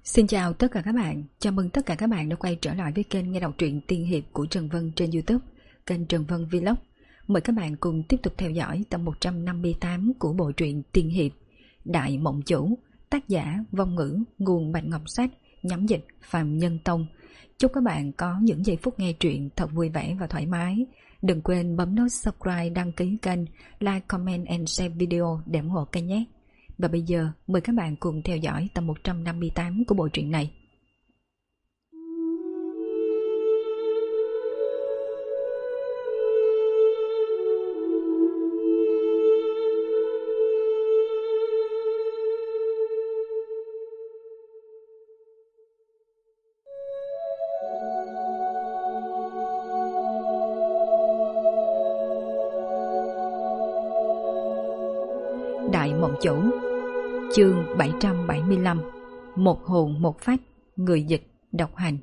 Xin chào tất cả các bạn, chào mừng tất cả các bạn đã quay trở lại với kênh nghe đọc truyện tiên hiệp của Trần Vân trên YouTube, kênh Trần Vân Vlog. Mời các bạn cùng tiếp tục theo dõi tập 158 của bộ truyện tiên hiệp Đại Mộng Chủ, tác giả Vong Ngữ, nguồn Bạch Ngọc Sách, nhóm dịch Phạm Nhân Tông. Chúc các bạn có những giây phút nghe truyện thật vui vẻ và thoải mái. Đừng quên bấm nút subscribe, đăng ký kênh, like, comment and share video để ủng hộ kênh nhé. Và bây giờ mời các bạn cùng theo dõi tập 158 của bộ truyện này. Đại Mộng Chủ, chương 775, một hồn một phách, người dịch độc hành.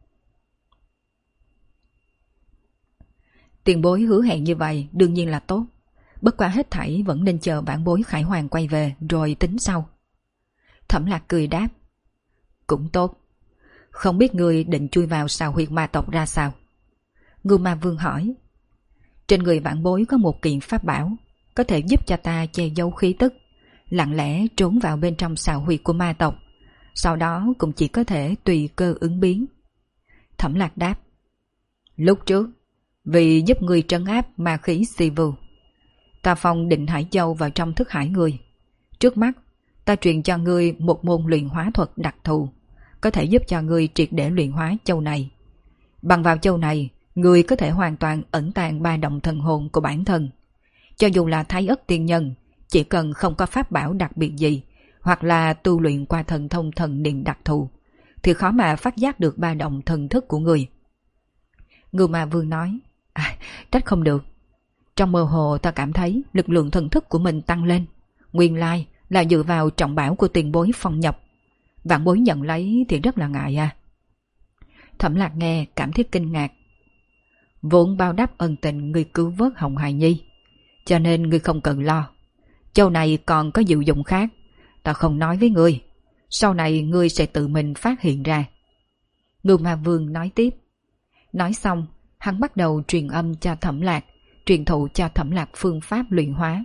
Tiền bối hứa hẹn như vậy đương nhiên là tốt, bất quá hết thảy vẫn nên chờ vãn bối Khải Hoàng quay về rồi tính sau. Thẩm Lạc cười đáp, cũng tốt. Không biết ngươi định chui vào sào huyệt ma tộc ra sao? Ngưu Ma Vương hỏi. Trên người vãn bối có một kiện pháp bảo, có thể giúp cho ta che giấu khí tức, lặng lẽ trốn vào bên trong sào huyệt của ma tộc, sau đó cũng chỉ có thể tùy cơ ứng biến. Thẩm Lạc đáp, lúc trước vì giúp ngươi trấn áp ma khí si vưu, ta phong Định Hải Châu vào trong thức hải ngươi. Trước mắt ta truyền cho ngươi một môn luyện hóa thuật đặc thù, có thể giúp cho ngươi triệt để luyện hóa châu này. Bằng vào châu này, ngươi có thể hoàn toàn ẩn tàng ba động thần hồn của bản thân. Cho dù là Thái Ất tiên nhân, chỉ cần không có pháp bảo đặc biệt gì, hoặc là tu luyện qua thần thông thần niệm đặc thù, thì khó mà phát giác được ba động thần thức của người. Ngưu Ma Vương nói, trách không được. Trong mơ hồ ta cảm thấy lực lượng thần thức của mình tăng lên, nguyên lai là dựa vào trọng bảo của tiền bối phong nhập. Vạn bối nhận lấy thì rất là ngại à. Thẩm Lạc nghe cảm thấy kinh ngạc. Vốn bao đáp ân tình ngươi cứu vớt Hồng Hài Nhi, cho nên ngươi không cần lo. Châu này còn có diệu dụng khác, ta không nói với ngươi, sau này ngươi sẽ tự mình phát hiện ra. Ngưu Ma Vương nói tiếp. Nói xong, hắn bắt đầu truyền âm cho Thẩm Lạc, truyền thụ cho Thẩm Lạc phương pháp luyện hóa.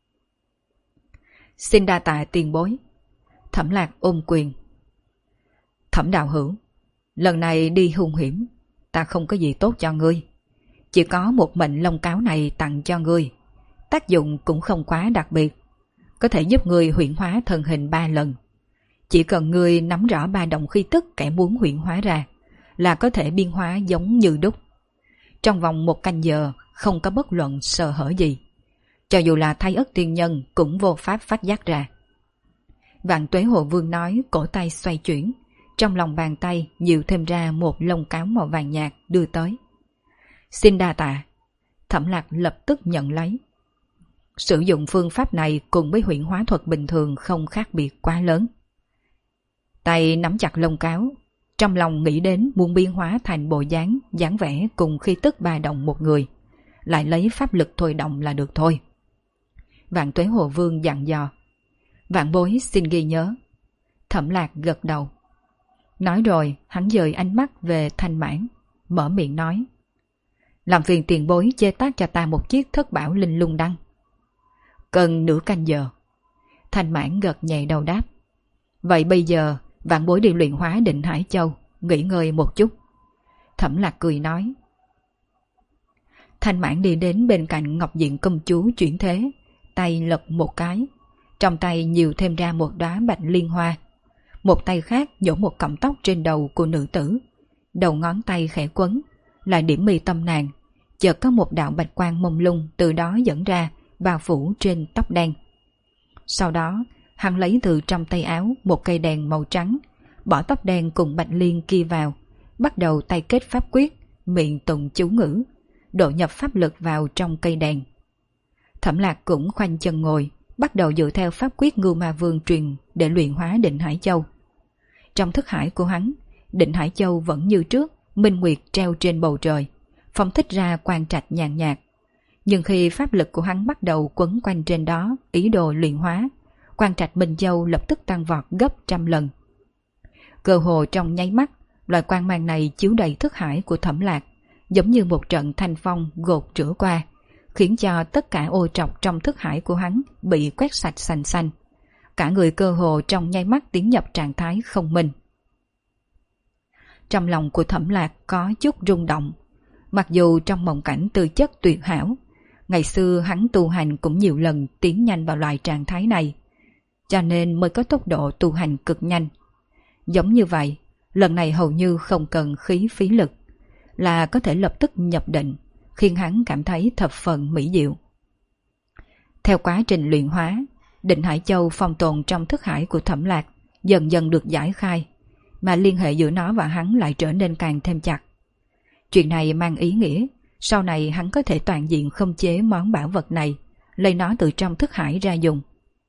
Xin đa tạ tiền bối. Thẩm Lạc ôm quyền. Thẩm đạo hữu, lần này đi hung hiểm, ta không có gì tốt cho ngươi, chỉ có một mệnh lông cáo này tặng cho ngươi. Tác dụng cũng không quá đặc biệt, có thể giúp ngươi huyễn hóa thân hình 3 lần. Chỉ cần ngươi nắm rõ ba động khí tức kẻ muốn huyễn hóa ra, là có thể biên hóa giống như đúc. Trong vòng 1 canh giờ không có bất luận sơ hở gì, cho dù là Thái Ất tiên nhân cũng vô pháp phát giác ra. Vạn Tuế Hồ Vương nói, cổ tay xoay chuyển, trong lòng bàn tay nhiều thêm ra một lông cáo màu vàng nhạt đưa tới. Xin đa tạ. Thẩm Lạc lập tức nhận lấy. Sử dụng phương pháp này cùng với huyễn hóa thuật bình thường không khác biệt quá lớn. Tay nắm chặt lông cáo, trong lòng nghĩ đến muốn biến hóa thành bộ dáng vẻ cùng khí tức ba động một người, lại lấy pháp lực thôi động là được thôi. Vạn Tuế Hồ Vương dặn dò. Vạn bối xin ghi nhớ. Thẩm Lạc gật đầu. Nói rồi hắn dời ánh mắt về Thanh Mãn, mở miệng nói, làm phiền tiền bối chế tác cho ta một chiếc thất bảo linh lung đăng. Cần nửa canh giờ. Thanh Mãn gật nhẹ đầu đáp. Vậy bây giờ vạn bối đi luyện hóa Định Hải Châu, nghỉ ngơi một chút. Thẩm Lạc cười nói. Thanh Mãn đi đến bên cạnh Ngọc Diện công chúa chuyển thế, tay lật một cái, trong tay nhiều thêm ra một đóa bạch liên hoa. Một tay khác nhổ một cọng tóc trên đầu của nữ tử, đầu ngón tay khẽ quấn, lại điểm mi tâm nàng, chợt có một đạo bạch quang mông lung từ đó dẫn ra, bao phủ trên tóc đen. Sau đó hắn lấy từ trong tay áo một cây đèn màu trắng, bỏ tóc đen cùng bạch liên kia vào, bắt đầu tay kết pháp quyết, miệng tụng chú ngữ, độ nhập pháp lực vào trong cây đèn. Thẩm Lạc cũng khoanh chân ngồi, bắt đầu dựa theo pháp quyết Ngưu Ma Vương truyền để luyện hóa Định Hải Châu. Trong thức hải của hắn, Định Hải Châu vẫn như trước, minh nguyệt treo trên bầu trời, phóng thích ra quang trạch nhàn nhạt. Nhưng khi pháp lực của hắn bắt đầu quấn quanh trên đó, ý đồ luyện hóa, quang trạch Minh Châu lập tức tăng vọt gấp 100 lần. Cơ hồ trong nháy mắt, loại quang mang này chiếu đầy thức hải của Thẩm Lạc, giống như một trận thanh phong gột rửa qua, khiến cho tất cả ô trọc trong thức hải của hắn bị quét sạch sành xanh. Cả người cơ hồ trong nháy mắt tiến nhập trạng thái không minh. Trong lòng của Thẩm Lạc có chút rung động. Mặc dù trong mộng cảnh tư chất tuyệt hảo, ngày xưa hắn tu hành cũng nhiều lần tiến nhanh vào loại trạng thái này, cho nên mới có tốc độ tu hành cực nhanh. Giống như vậy, lần này hầu như không cần khí phí lực, là có thể lập tức nhập định, khiến hắn cảm thấy thập phần mỹ diệu. Theo quá trình luyện hóa, Định Hải Châu phong tồn trong thức hải của Thẩm Lạc dần dần được giải khai, mà liên hệ giữa nó và hắn lại trở nên càng thêm chặt. Chuyện này mang ý nghĩa sau này hắn có thể toàn diện khống chế món bảo vật này, lấy nó từ trong thức hải ra dùng.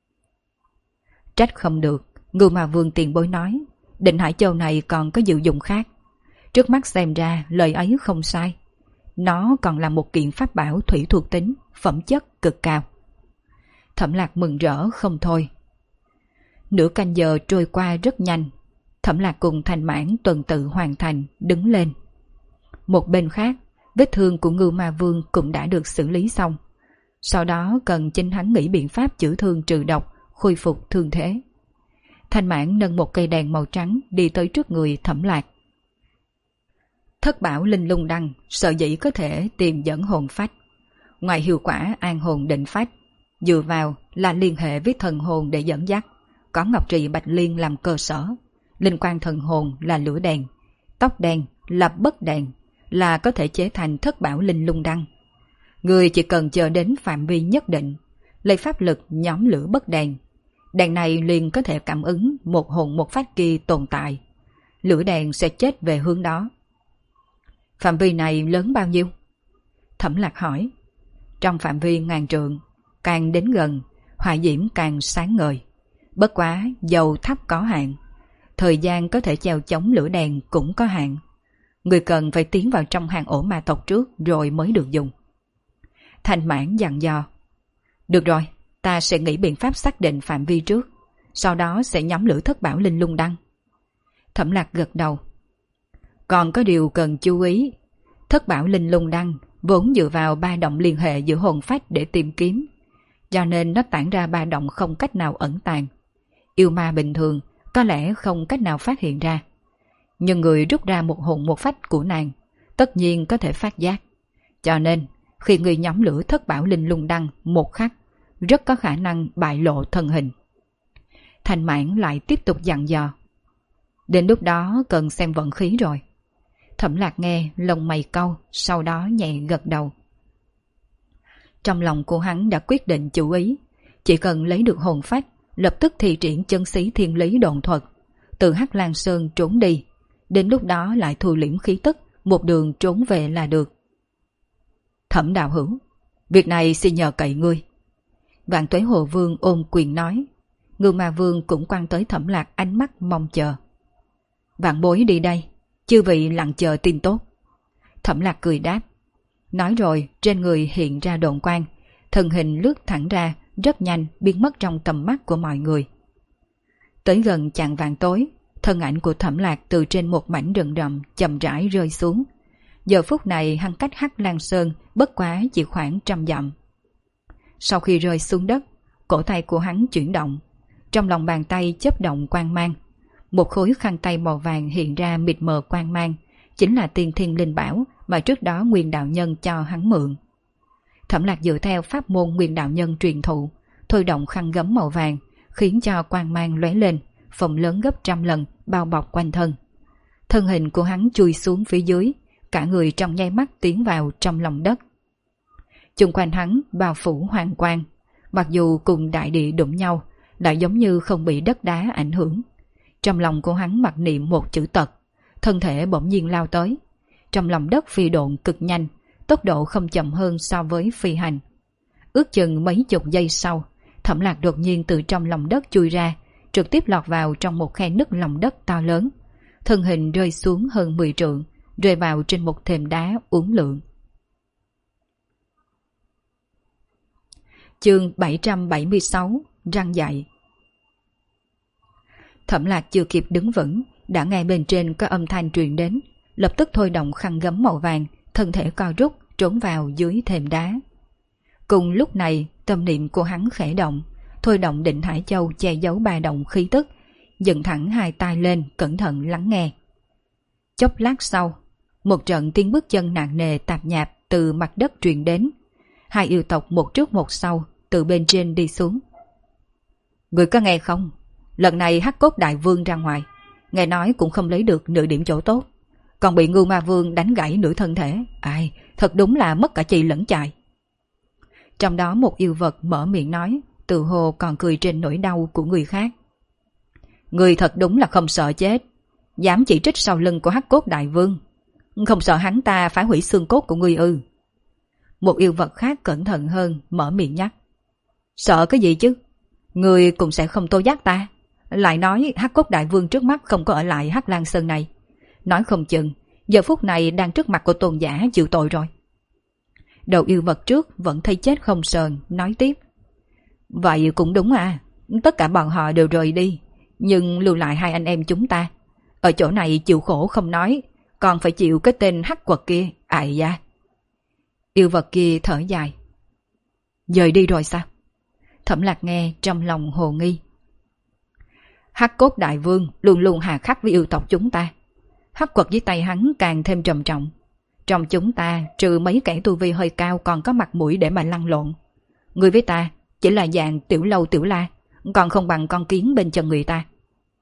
Trách không được, Ngưu Ma Vương tiền bối nói, Định Hải Châu này còn có diệu dụng khác. Trước mắt xem ra lời ấy không sai. Nó còn là một kiện pháp bảo thủy thuộc tính, phẩm chất cực cao. Thẩm Lạc mừng rỡ không thôi. Nửa canh giờ trôi qua rất nhanh. Thẩm Lạc cùng Thành Mãn tuần tự hoàn thành, đứng lên. Một bên khác, vết thương của Ngưu Ma Vương cũng đã được xử lý xong. Sau đó cần chính hắn nghĩ biện pháp chữa thương trừ độc, khôi phục thương thế. Thành Mãn nâng một cây đèn màu trắng đi tới trước người Thẩm Lạc. Thất bảo linh lung đăng sợ dĩ có thể tìm dẫn hồn phách. Ngoài hiệu quả an hồn định phách, dựa vào là liên hệ với thần hồn để dẫn dắt, có ngọc trì bạch liên làm cơ sở. Linh quan thần hồn là lửa đèn, tóc đen là bất đèn, là có thể chế thành thất bảo linh lung đăng. Người chỉ cần chờ đến phạm vi nhất định, lấy pháp lực nhóm lửa bất đèn. Đèn này liền có thể cảm ứng một hồn một phách kia tồn tại. Lửa đèn sẽ chết về hướng đó. Phạm vi này lớn bao nhiêu? Thẩm Lạc hỏi. Trong phạm vi ngàn trượng, càng đến gần, hỏa diễm càng sáng ngời. Bất quá dầu thấp có hạn, thời gian có thể treo chống lửa đèn cũng có hạn. Người cần phải tiến vào trong hang ổ ma tộc trước rồi mới được dùng. Thành Mãn dặn dò. Được rồi, ta sẽ nghĩ biện pháp xác định phạm vi trước, sau đó sẽ nhóm lửa thất bảo linh lung đăng. Thẩm Lạc gật đầu. Còn có điều cần chú ý, thất bảo linh lung đăng vốn dựa vào ba động liên hệ giữa hồn phách để tìm kiếm, cho nên nó tản ra ba động không cách nào ẩn tàng. Yêu ma bình thường có lẽ không cách nào phát hiện ra, nhưng người rút ra một hồn một phách của nàng tất nhiên có thể phát giác. Cho nên khi người nhóm lửa thất bảo linh lung đăng một khắc, rất có khả năng bại lộ thân hình. Thành Mãn lại tiếp tục dặn dò. Đến lúc đó cần xem vận khí rồi. Thẩm Lạc nghe lông mày cau, sau đó nhẹ gật đầu. Trong lòng của hắn đã quyết định chú ý, chỉ cần lấy được hồn phách, lập tức thi triển chân xí thiên lý độn thuật, từ Hắc Lan Sơn trốn đi, đến lúc đó lại thu liễm khí tức, một đường trốn về là được. Thẩm đạo hữu, việc này xin nhờ cậy ngươi. Vạn Tuế Hồ Vương ôm quyền nói. Ngưu Ma Vương cũng quan tới Thẩm Lạc ánh mắt mong chờ. Vạn bối đi đây, chư vị lặng chờ tin tốt. Thẩm Lạc cười đáp. Nói rồi trên người hiện ra độn quang, thân hình lướt thẳng ra, rất nhanh biến mất trong tầm mắt của mọi người. Tới gần chạng vàng tối, thân ảnh của Thẩm Lạc từ trên một mảnh rừng rậm chậm rãi rơi xuống. Giờ phút này hắn cách Hắc Lan Sơn bất quá chỉ khoảng 100 dặm. Sau khi rơi xuống đất, cổ tay của hắn chuyển động, trong lòng bàn tay chớp động quang mang. Một khối khăn tay màu vàng hiện ra mịt mờ quang mang, chính là tiên thiên linh bảo mà trước đó Nguyên đạo nhân cho hắn mượn. Thẩm Lạc dựa theo pháp môn Nguyên đạo nhân truyền thụ, thôi động khăn gấm màu vàng, khiến cho quang mang lóe lên, phồng lớn gấp 100 lần, bao bọc quanh thân. Thân hình của hắn chui xuống phía dưới, cả người trong nháy mắt tiến vào trong lòng đất. Chung quanh hắn bao phủ hoàng quang, mặc dù cùng đại địa đụng nhau, lại giống như không bị đất đá ảnh hưởng. Trong lòng của hắn mặc niệm một chữ tật, thân thể bỗng nhiên lao tới. Trong lòng đất phi độn cực nhanh, tốc độ không chậm hơn so với phi hành. Ước chừng mấy chục giây sau, Thẩm Lạc đột nhiên từ trong lòng đất chui ra, trực tiếp lọt vào trong một khe nứt lòng đất to lớn. Thân hình rơi xuống hơn 10 trượng, rơi vào trên một thềm đá uốn lượn. Chương 776, răng dạy. Thẩm Lạc chưa kịp đứng vững, đã nghe bên trên có âm thanh truyền đến, lập tức thôi động khăn gấm màu vàng, thân thể co rút trốn vào dưới thềm đá. Cùng lúc này, tâm niệm của hắn khẽ động, thôi động Định Hải Châu che giấu ba động khí tức, dựng thẳng hai tay lên cẩn thận lắng nghe. Chốc lát sau, một trận tiếng bước chân nặng nề tạp nhạp từ mặt đất truyền đến. Hai yêu tộc một trước một sau từ bên trên đi xuống. Người có nghe không? Lần này Hắc Cốt Đại Vương ra ngoài, nghe nói cũng không lấy được nửa điểm chỗ tốt, còn bị Ngưu Ma Vương đánh gãy nửa thân thể. Ai, thật đúng là mất cả chi lẫn chài. Trong đó một yêu vật mở miệng nói, tự hồ còn cười trên nỗi đau của người khác. Người thật đúng là không sợ chết, dám chỉ trích sau lưng của Hắc Cốt Đại Vương, không sợ hắn ta phá hủy xương cốt của ngươi ư? Một yêu vật khác cẩn thận hơn mở miệng nhắc. Sợ cái gì chứ? Ngươi cũng sẽ không tố giác ta. Lại nói Hắc Cốt Đại Vương trước mắt không có ở lại Hắc Lan Sơn này, nói không chừng giờ phút này đang trước mặt của tôn giả chịu tội rồi. Đầu yêu vật trước vẫn thấy chết không sờn, nói tiếp. Vậy cũng đúng à, tất cả bọn họ đều rời đi, nhưng lưu lại hai anh em chúng ta ở chỗ này chịu khổ không nói, còn phải chịu cái tên Hắc Quật kia. Ai da. Yêu vật kia thở dài. Dời đi rồi sao? Thẩm Lạc nghe trong lòng hồ nghi. Hắc Cốt Đại Vương luôn luôn hà khắc với yêu tộc chúng ta. Hắc Quật với tay hắn càng thêm trầm trọng. Trong chúng ta trừ mấy kẻ tu vi hơi cao còn có mặt mũi để mà lăn lộn. Người với ta chỉ là dạng tiểu lâu tiểu la, còn không bằng con kiến bên chân người ta.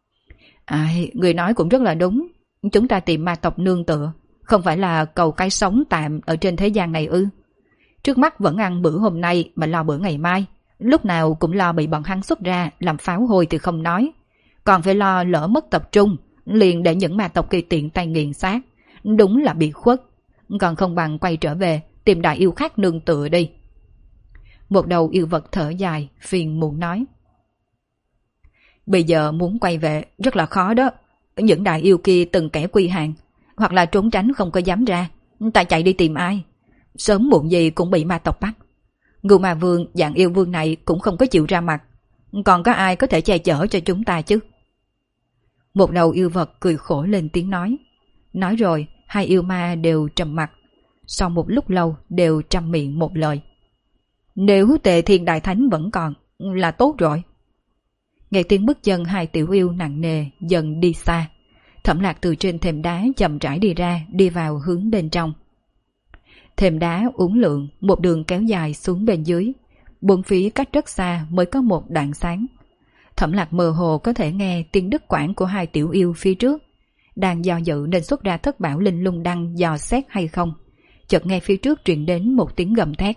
Ai, người nói cũng rất là đúng. Chúng ta tìm ma tộc nương tựa, không phải là cầu cái sống tạm ở trên thế gian này ư? Trước mắt vẫn ăn bữa hôm nay mà lo bữa ngày mai, lúc nào cũng lo bị bọn hắn xuất ra làm pháo hôi thì không nói, còn phải lo lỡ mất tập trung, liền để những ma tộc kia tiện tay nghiền xác. Đúng là bị khuất. Còn không bằng quay trở về tìm đại yêu khác nương tựa đi. Một đầu yêu vật thở dài phiền muộn nói. Bây giờ muốn quay về rất là khó đó. Những đại yêu kia từng kẻ quy hàng, hoặc là trốn tránh không có dám ra, ta chạy đi tìm ai? Sớm muộn gì cũng bị ma tộc bắt. Ngưu Ma Vương dạng yêu vương này cũng không có chịu ra mặt, còn có ai có thể che chở cho chúng ta chứ? Một đầu yêu vật cười khổ lên tiếng nói. Nói rồi hai yêu ma đều trầm mặt, sau một lúc lâu đều trăm miệng một lời. Nếu Tề Thiên Đại Thánh vẫn còn là tốt rồi. Nghe tiếng bước chân hai tiểu yêu nặng nề dần đi xa, Thẩm Lạc từ trên thềm đá chậm rãi đi ra, đi vào hướng bên trong. Thềm đá uốn lượn một đường kéo dài xuống bên dưới, bốn phía cách rất xa mới có một đoạn sáng. Thẩm Lạc mơ hồ có thể nghe tiếng đứt quãng của hai tiểu yêu phía trước, đang do dự nên xuất ra thất bảo linh lung đăng dò xét hay không. Chợt nghe phía trước truyền đến một tiếng gầm thét.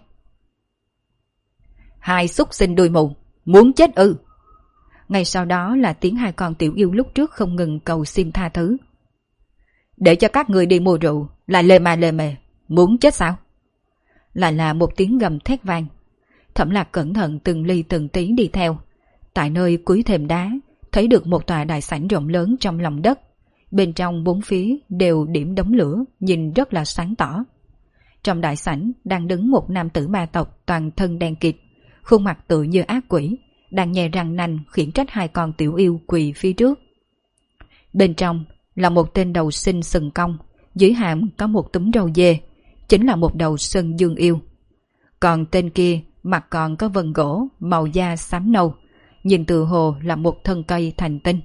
Hai xúc sinh đuôi mù, muốn chết ư? Ngay sau đó là tiếng hai con tiểu yêu lúc trước không ngừng cầu xin tha thứ. Để cho các người đi mua rượu, lại lề mà lề mề, muốn chết sao? Lại là một tiếng gầm thét vang. Thẩm Lạc cẩn thận từng ly từng tí đi theo. Tại nơi cuối thềm đá, thấy được một tòa đại sảnh rộng lớn trong lòng đất. Bên trong bốn phía đều điểm đống lửa, nhìn rất là sáng tỏ. Trong đại sảnh đang đứng một nam tử ma tộc toàn thân đen kịt, khuôn mặt tự như ác quỷ, đang nhè răng nanh khiển trách hai con tiểu yêu quỳ phía trước. Bên trong là một tên đầu sinh sừng cong, dưới hàm có một túm râu dê, chính là một đầu sơn dương yêu. Còn tên kia mặt còn có vân gỗ, màu da xám nâu, nhìn từ hồ là một thân cây thành tinh.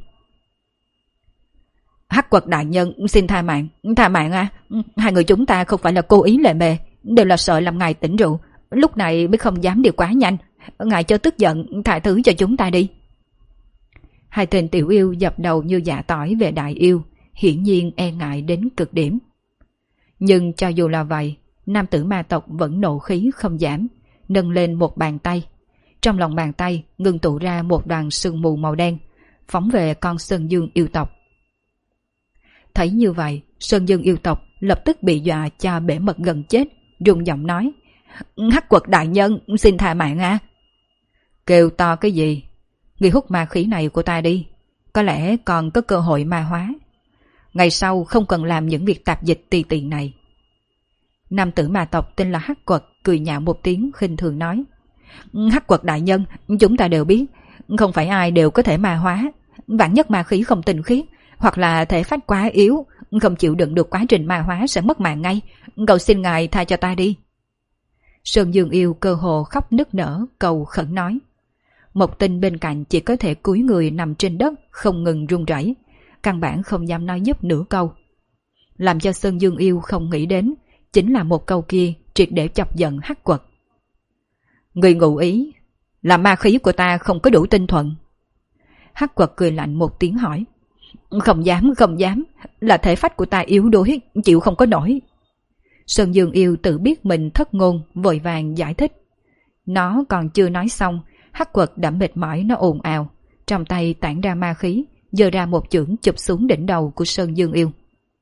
Hắc Quật đại nhân xin tha mạng à, hai người chúng ta không phải là cố ý lề mề, đều là sợ làm ngài tỉnh rượu, lúc này mới không dám đi quá nhanh, ngài cho tức giận tha thứ cho chúng ta đi. Hai tên tiểu yêu dập đầu như dạ tỏi về đại yêu, hiển nhiên e ngại đến cực điểm. Nhưng cho dù là vậy, nam tử ma tộc vẫn nộ khí không giảm, nâng lên một bàn tay. Trong lòng bàn tay ngưng tụ ra một đoàn sương mù màu đen, phóng về con Sơn Dương yêu tộc. Thấy như vậy, Sơn Dương yêu tộc lập tức bị dọa cho bể mật gần chết, rung giọng nói. Hắc Quật đại nhân xin tha mạng à. Kêu to cái gì? Người hút ma khí này của ta đi, có lẽ còn có cơ hội ma hóa. Ngày sau không cần làm những việc tạp dịch tùy tiện này. Nam tử ma tộc tên là Hắc Quật cười nhạo một tiếng khinh thường nói. Hắc Quật đại nhân, chúng ta đều biết, không phải ai đều có thể ma hóa, vạn nhất ma khí không tinh khiết, Hoặc là thể phách quá yếu, không chịu đựng được quá trình ma hóa sẽ mất mạng ngay. Cầu xin ngài tha cho ta đi. Sơn Dương Yêu cơ hồ khóc nức nở, cầu khẩn nói. Một Tinh bên cạnh chỉ có thể cúi người nằm trên đất, không ngừng run rẩy, căn bản không dám nói giúp nửa câu. Làm cho Sơn Dương Yêu không nghĩ đến chính là một câu kia triệt để chọc giận Hắc Quật. Người ngụ ý là ma khí của ta không có đủ tinh thuần. Hắc Quật cười lạnh một tiếng hỏi. Không dám, là thể phách của ta yếu đuối, chịu không có nổi. Sơn Dương Yêu tự biết mình thất ngôn, vội vàng giải thích. Nó còn chưa nói xong, Hắc Quật đã mệt mỏi, nó ồn ào, trong tay tản ra ma khí, giơ ra một chưởng chụp xuống đỉnh đầu của Sơn Dương Yêu.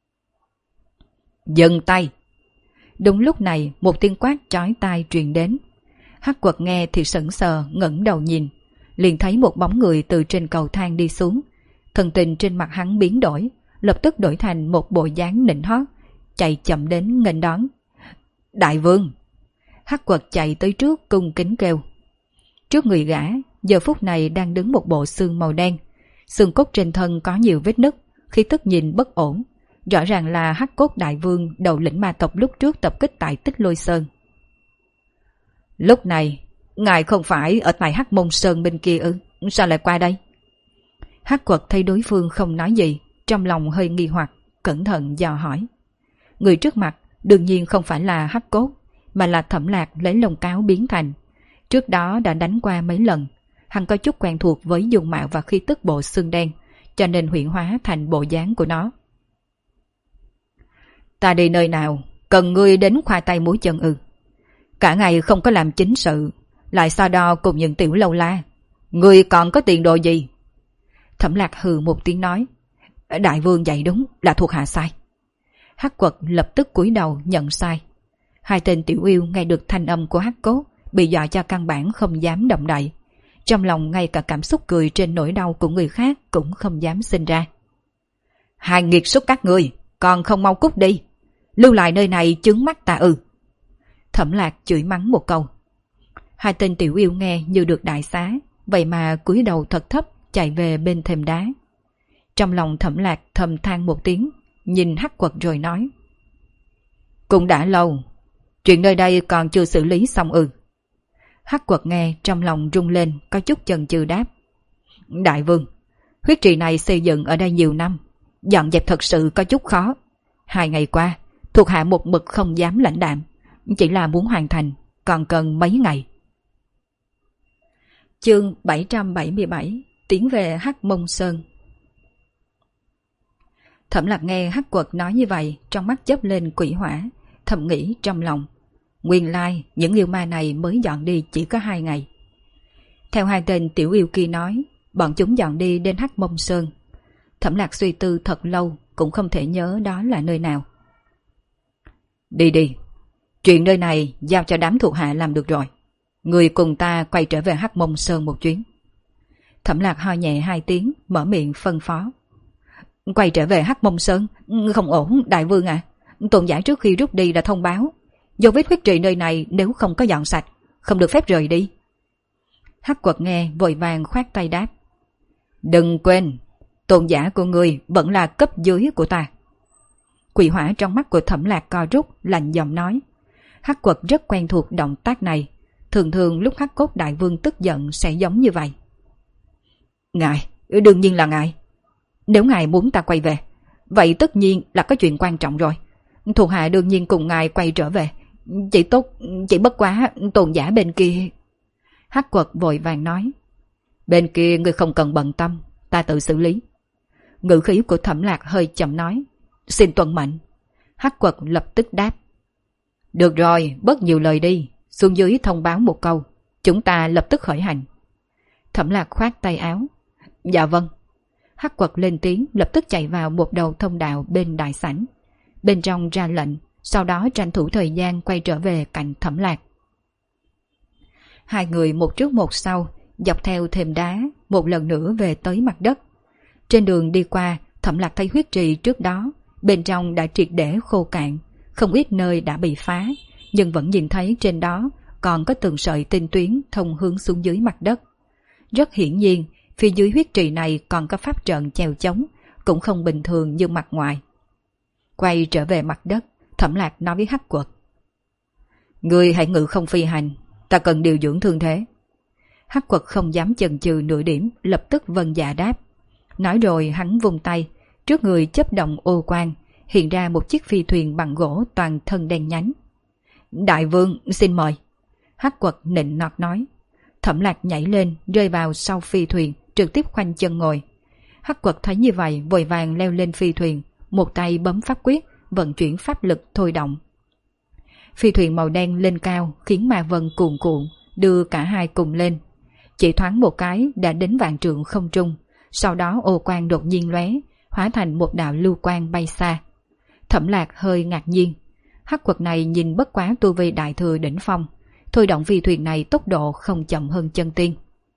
Dừng tay! Đúng lúc này một tiếng quát chói tai truyền đến. Hắc Quật nghe thì sững sờ, ngẩng đầu nhìn, liền thấy một bóng người từ trên cầu thang đi xuống. Thần tình trên mặt hắn biến đổi, lập tức đổi thành một bộ dáng nịnh hót, chạy chậm đến nghênh đón. Đại vương! Hắc Quật chạy tới trước cung kính kêu. Trước người gã, giờ phút này đang đứng một bộ xương màu đen, xương cốt trên thân có nhiều vết nứt, khí tức nhìn bất ổn, rõ ràng là Hắc Cốt Đại Vương đầu lĩnh ma tộc lúc trước tập kích tại Tích Lôi Sơn. Lúc này, ngài không phải ở tại Hắc Môn Sơn bên kia ư? Sao lại qua đây? Hắc Quật thấy đối phương không nói gì, trong lòng hơi nghi hoặc, cẩn thận dò hỏi. Người trước mặt đương nhiên không phải là Hắc Cốt, mà là Thẩm Lạc lấy lông cáo biến thành. Trước đó đã đánh qua mấy lần, hắn có chút quen thuộc với dung mạo và khí tức bộ xương đen, cho nên huyễn hóa thành bộ dáng của nó. Ta đi nơi nào, cần ngươi đến khoa tay múa chân ư? Cả ngày không có làm chính sự, lại so đo cùng những tiểu lâu la. Ngươi còn có tiền đồ gì? Thẩm Lạc hừ một tiếng nói. Đại vương dạy đúng, là thuộc hạ sai. Hắc Quật lập tức cúi đầu nhận sai. Hai tên tiểu yêu nghe được thanh âm của Hắc Cốt, bị dọa cho căn bản không dám động đậy. Trong lòng ngay cả cảm xúc cười trên nỗi đau của người khác cũng không dám sinh ra. Hai nghiệt xúc các ngươi, còn không mau cút đi, lưu lại nơi này chướng mắt ta ư? Thẩm Lạc chửi mắng một câu. Hai tên tiểu yêu nghe như được đại xá, vậy mà cúi đầu thật thấp chạy về bên thềm đá. Trong lòng Thẩm Lạc thầm than một tiếng, nhìn Hắc Quật rồi nói. Cũng đã lâu, chuyện nơi đây còn chưa xử lý xong ư? Hắc Quật nghe trong lòng rung lên, có chút chần chừ đáp. Đại vương, huyết trì này xây dựng ở đây nhiều năm, dọn dẹp thật sự có chút khó. 2 ngày qua, thuộc hạ một mực không dám lãnh đạm, chỉ là muốn hoàn thành, còn cần mấy ngày. Chương 777, tiến về Hắc Mông Sơn. Thẩm Lạc nghe Hắc Quật nói như vậy, trong mắt chớp lên quỷ hỏa, thầm nghĩ trong lòng. Nguyên lai, những yêu ma này mới dọn đi chỉ có 2 ngày. Theo hai tên tiểu yêu kia nói, bọn chúng dọn đi đến Hắc Mông Sơn. Thẩm Lạc suy tư thật lâu, cũng không thể nhớ đó là nơi nào. Đi đi, chuyện nơi này giao cho đám thuộc hạ làm được rồi. Người cùng ta quay trở về Hắc Mông Sơn một chuyến. Thẩm Lạc ho nhẹ 2 tiếng, mở miệng phân phó. Quay trở về Hắc Mông Sơn? Không ổn, đại vương ạ. Tôn giả trước khi rút đi đã thông báo, dấu vết huyết trì nơi này nếu không có dọn sạch, không được phép rời đi. Hắc Quật nghe vội vàng khoát tay đáp. Đừng quên, tôn giả của người vẫn là cấp dưới của ta. Quỷ hỏa trong mắt của Thẩm Lạc co rút, lạnh giọng nói. Hắc Quật rất quen thuộc động tác này, thường thường lúc Hắc Cốt Đại Vương tức giận sẽ giống như vậy. Ngài, đương nhiên là ngài. Nếu ngài muốn ta quay về, vậy tất nhiên là có chuyện quan trọng rồi. Thuộc hạ đương nhiên cùng ngài quay trở về. Chỉ bất quá tôn giả bên kia. Hắc Quật vội vàng nói. Bên kia ngươi không cần bận tâm, ta tự xử lý. Ngữ khí của Thẩm Lạc hơi chậm nói. Xin tuân mệnh. Hắc Quật lập tức đáp. Được rồi, bớt nhiều lời đi, xuống dưới thông báo một câu, chúng ta lập tức khởi hành. Thẩm Lạc khoát tay áo. Dạ vâng. Hắc Quật lên tiếng, lập tức chạy vào một đầu thông đạo bên đại sảnh. Bên trong ra lệnh, sau đó tranh thủ thời gian quay trở về cạnh Thẩm Lạc. Hai người một trước một sau, dọc theo thềm đá, một lần nữa về tới mặt đất. Trên đường đi qua, Thẩm Lạc thấy huyết trì trước đó, bên trong đã triệt để khô cạn, không ít nơi đã bị phá, nhưng vẫn nhìn thấy trên đó còn có từng sợi tinh tuyến thông hướng xuống dưới mặt đất. Rất hiển nhiên, phía dưới huyết trì này còn có pháp trận chèo chống, cũng không bình thường như mặt ngoài. Quay trở về mặt đất, Thẩm Lạc nói với Hắc Quật: Ngươi hãy ngự không phi hành, ta cần điều dưỡng thương thế. Hắc Quật không dám chần chừ nửa điểm, lập tức vâng dạ đáp. Nói rồi hắn vung tay, trước người chớp động ô quang, hiện ra một chiếc phi thuyền bằng gỗ toàn thân đen nhánh. Đại vương xin mời. Hắc Quật nịnh nọt nói. Thẩm Lạc nhảy lên, rơi vào sau phi thuyền, trực tiếp khoanh chân ngồi. Hắc Quật thấy như vậy, vội vàng leo lên phi thuyền, một tay bấm pháp quyết, vận chuyển pháp lực thôi động. Phi thuyền màu đen lên cao, khiến ma vân cuồn cuộn, đưa cả hai cùng lên. Chỉ thoáng một cái đã đến vạn trượng không trung, sau đó ô quang đột nhiên lóe, hóa thành một đạo lưu quang bay xa. Thẩm Lạc hơi ngạc nhiên. Hắc Quật này nhìn bất quá tu vi đại thừa đỉnh phong, thôi động phi thuyền này tốc độ không chậm hơn chân tiên.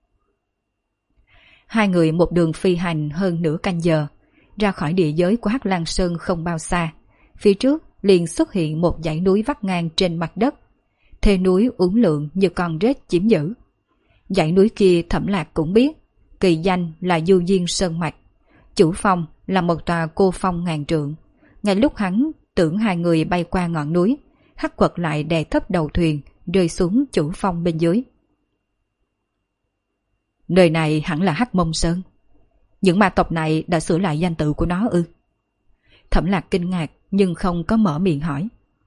Hai người một đường phi hành hơn nửa canh giờ, ra khỏi địa giới của Hắc Lang Sơn không bao xa. Phía trước liền xuất hiện một dãy núi vắt ngang trên mặt đất. Thê núi uốn lượn như con rết chiếm giữ. Dãy núi kia Thẩm Lạc cũng biết, kỳ danh là Du Diên Sơn Mạch. Chủ phong là một tòa cô phong ngàn trượng. Ngay lúc hắn tưởng hai người bay qua ngọn núi, Hắc Quật lại đè thấp đầu thuyền, rơi xuống chủ phong bên dưới. Nơi này hẳn là Hắc Mông Sơn. Những ma tộc này đã sửa lại danh tự của nó ư? Thẩm Lạc kinh ngạc nhưng không có mở miệng hỏi.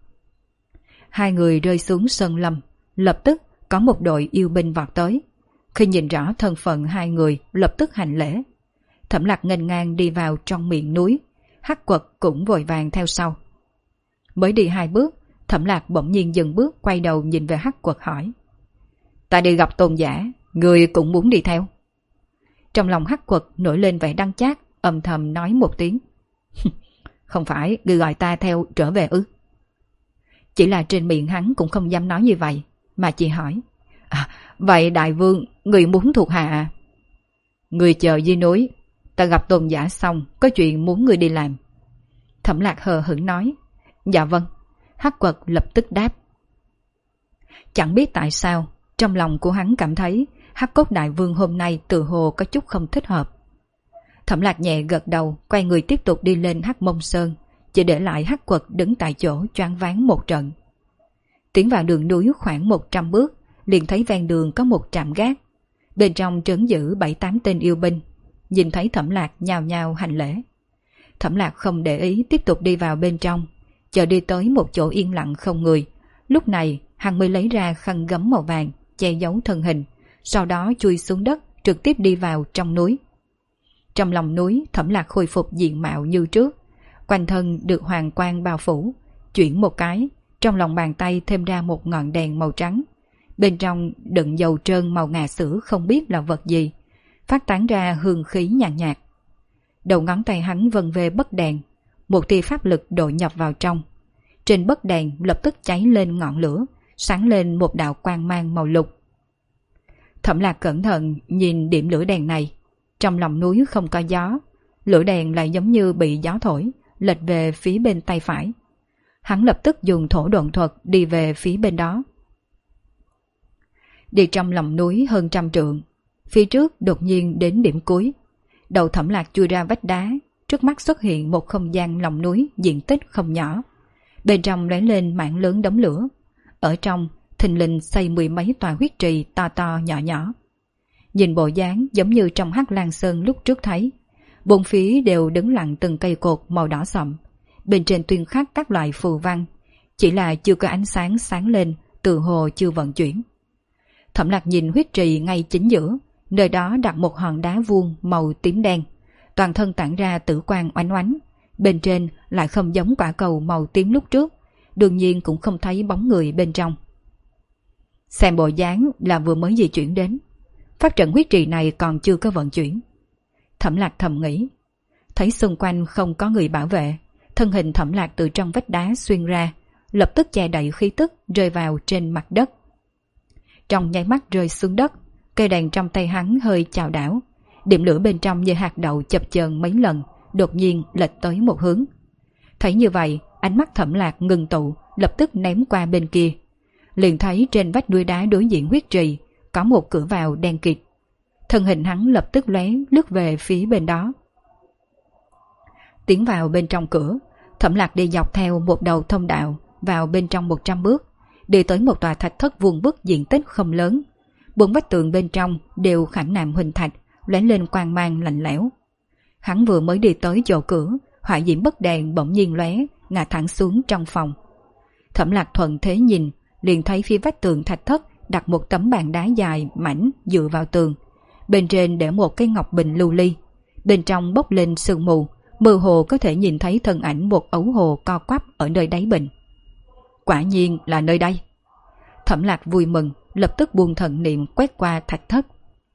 Hai người rơi xuống sơn lâm, lập tức có một đội yêu binh vọt tới. Khi nhìn rõ thân phận hai người, lập tức hành lễ. Thẩm Lạc nghênh ngang đi vào trong miệng núi, Hắc Quật cũng vội vàng theo sau. Mới đi 2 bước, Thẩm Lạc bỗng nhiên dừng bước, quay đầu nhìn về Hắc Quật hỏi: Ta đi gặp tôn giả, người cũng muốn đi theo? Trong lòng Hắc Quật nổi lên vẻ đắng chát, âm thầm nói một tiếng: Không phải người gọi ta theo trở về ư? Chỉ là trên miệng hắn cũng không dám nói như vậy, mà chỉ hỏi: Vậy đại vương, người muốn thuộc hạ à? Người chờ dưới núi, ta gặp tôn giả xong, có chuyện muốn người đi làm. Thẩm Lạc hờ hững nói: Dạ vâng. Hắc Quật lập tức đáp. Chẳng biết tại sao, trong lòng của hắn cảm thấy Hắc Cốt đại vương hôm nay tự hồ có chút không thích hợp. Thẩm Lạc nhẹ gật đầu, quay người tiếp tục đi lên Hắc Mông Sơn, chỉ để lại Hắc Quật đứng tại chỗ choáng váng một trận. Tiến vào đường núi khoảng 100 bước, liền thấy ven đường có một trạm gác. Bên trong trấn giữ 7-8 tên yêu binh, nhìn thấy Thẩm Lạc nhao nhao hành lễ. Thẩm Lạc không để ý, tiếp tục đi vào bên trong, chờ đi tới một chỗ yên lặng không người. Lúc này hắn mới lấy ra khăn gấm màu vàng che giấu thân hình, sau đó chui xuống đất, trực tiếp đi vào trong núi. Trong lòng núi, Thẩm Lạc khôi phục diện mạo như trước, quanh thân được hoàng quang bao phủ. Chuyển một cái, trong lòng bàn tay thêm ra một ngọn đèn màu trắng, bên trong đựng dầu trơn màu ngà sữa không biết là vật gì, phát tán ra hương khí nhàn nhạt. Đầu ngón tay hắn vần về bất đèn, một tia pháp lực đổ nhập vào trong. Trên bất đèn lập tức cháy lên ngọn lửa, sáng lên một đạo quang mang màu lục. Thẩm Lạc cẩn thận nhìn điểm lửa đèn này, trong lòng núi không có gió, lửa đèn lại giống như bị gió thổi, lệch về phía bên tay phải. Hắn lập tức dùng thổ độn thuật đi về phía bên đó. Đi trong lòng núi hơn 100 trượng, phía trước đột nhiên đến điểm cuối. Đầu Thẩm Lạc chui ra vách đá, trước mắt xuất hiện một không gian lòng núi diện tích không nhỏ. Bên trong lóe lên mảng lớn đống lửa, ở trong thình lình xây 10 mấy tòa huyết trì to to nhỏ nhỏ. Nhìn bộ dáng giống như trong Hắc Lang Sơn lúc trước thấy, bốn phía đều đứng lặng từng cây cột màu đỏ sậm, bên trên tuyên khắc các loại phù văn, chỉ là chưa có ánh sáng sáng lên, tự hồ chưa vận chuyển. Thẩm Lạc nhìn huyết trì ngay chính giữa, nơi đó đặt một hòn đá vuông màu tím đen, toàn thân tản ra tử quang oánh oánh, bên trên lại không giống quả cầu màu tím lúc trước, đương nhiên cũng không thấy bóng người bên trong. Xem bộ dáng là vừa mới di chuyển đến, phát trận huyết trì này còn chưa có vận chuyển. Thẩm Lạc thầm nghĩ. Thấy xung quanh không có người bảo vệ, thân hình Thẩm Lạc từ trong vách đá xuyên ra, lập tức che đậy khí tức rơi vào trên mặt đất. Trong nháy mắt rơi xuống đất, cây đèn trong tay hắn hơi chào đảo, điểm lửa bên trong như hạt đậu chập chờn mấy lần, đột nhiên lệch tới một hướng. Thấy như vậy, ánh mắt Thẩm Lạc ngừng tụ, lập tức ném qua bên kia. Liền thấy trên vách núi đá đối diện huyết trì có một cửa vào đen kịt. Thân hình hắn lập tức lóe lướt về phía bên đó. Tiến vào bên trong cửa, Thẩm Lạc đi dọc theo một đầu thông đạo vào bên trong 100 bước, đi tới một tòa thạch thất vuông vức diện tích không lớn. 4 vách tường bên trong đều khảm nạm huỳnh thạch, lóe lên quang mang lạnh lẽo. Hắn vừa mới đi tới chỗ cửa, hỏa diễm bất đèn bỗng nhiên lóe, ngã thẳng xuống trong phòng. Thẩm Lạc thuận thế nhìn, liền thấy phía vách tường thạch thất đặt một tấm bàn đá dài mảnh dựa vào tường. Bên trên để một cái ngọc bình lưu ly, bên trong bốc lên sương mù, mơ hồ có thể nhìn thấy thân ảnh một ấu hồ co quắp ở nơi đáy bình. Quả nhiên là nơi đây. Thẩm Lạc vui mừng, lập tức buông thần niệm quét qua thạch thất.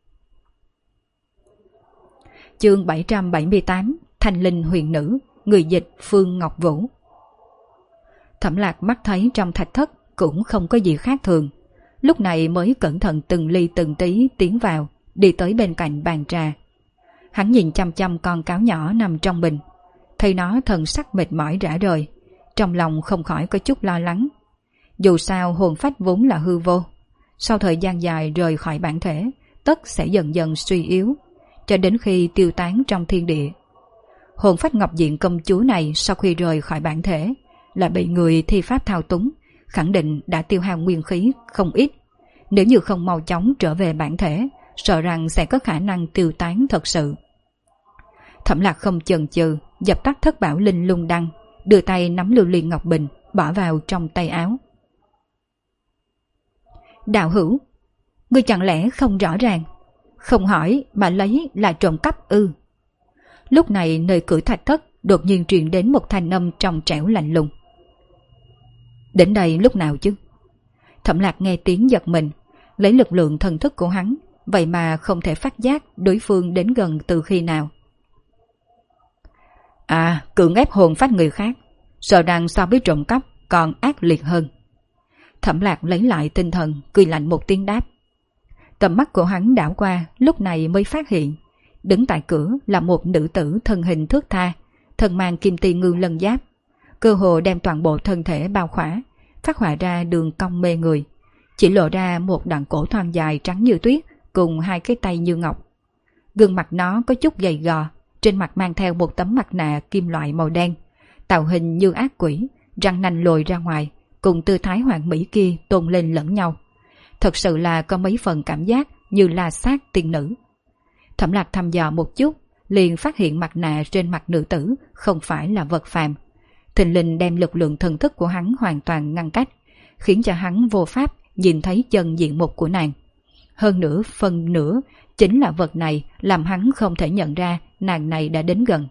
Chương 778, Thanh Linh Huyền Nữ, người dịch Phương Ngọc Vũ. Thẩm Lạc mắt thấy trong thạch thất cũng không có gì khác thường, lúc này mới cẩn thận từng ly từng tí tiến vào, đi tới bên cạnh bàn trà. Hắn nhìn chăm chăm con cáo nhỏ nằm trong bình, thấy nó thần sắc mệt mỏi rã rời, trong lòng không khỏi có chút lo lắng. Dù sao hồn phách vốn là hư vô, sau thời gian dài rời khỏi bản thể, tất sẽ dần dần suy yếu, cho đến khi tiêu tán trong thiên địa. Hồn phách Ngọc Diện công chúa này sau khi rời khỏi bản thể là bị người thi pháp thao túng, khẳng định đã tiêu hao nguyên khí không ít. Nếu như không mau chóng trở về bản thể, sợ rằng sẽ có khả năng tiêu tán thật sự. Thẩm Lạc không chần chừ, dập tắt thất bảo linh lung đăng, đưa tay nắm lưu ly ngọc bình, bỏ vào trong tay áo. Đạo hữu, ngươi chẳng lẽ không rõ ràng, không hỏi mà lấy là trộm cắp ư? Lúc này nơi cửa thạch thất đột nhiên truyền đến một thanh âm trong trẻo lạnh lùng. Đến đây lúc nào chứ? Thẩm Lạc nghe tiếng giật mình, lấy lực lượng thần thức của hắn, vậy mà không thể phát giác đối phương đến gần từ khi nào. À, cưỡng ép hồn phách người khác, sợ rằng so với trộm cắp còn ác liệt hơn. Thẩm Lạc lấy lại tinh thần, cười lạnh một tiếng đáp. Tầm mắt của hắn đảo qua, lúc này mới phát hiện, đứng tại cửa là một nữ tử thân hình thướt tha, thân mang kim ti ngư lân giáp, cơ hồ đem toàn bộ thân thể bao khỏa, phát họa ra đường cong mê người, chỉ lộ ra một đoạn cổ thon dài trắng như tuyết cùng hai cái tay như ngọc. Gương mặt nó có chút gầy gò, trên mặt mang theo một tấm mặt nạ kim loại màu đen, tạo hình như ác quỷ, răng nanh lồi ra ngoài, cùng tư thái hoàn mỹ kia tôn lên lẫn nhau. Thật sự là có mấy phần cảm giác như la sát tiên nữ. Thẩm Lạc thăm dò một chút, liền phát hiện mặt nạ trên mặt nữ tử không phải là vật phàm. Thình lình đem lực lượng thần thức của hắn hoàn toàn ngăn cách, khiến cho hắn vô pháp nhìn thấy chân diện mục của nàng. Hơn nữa phần nữa chính là vật này làm hắn không thể nhận ra nàng này đã đến gần.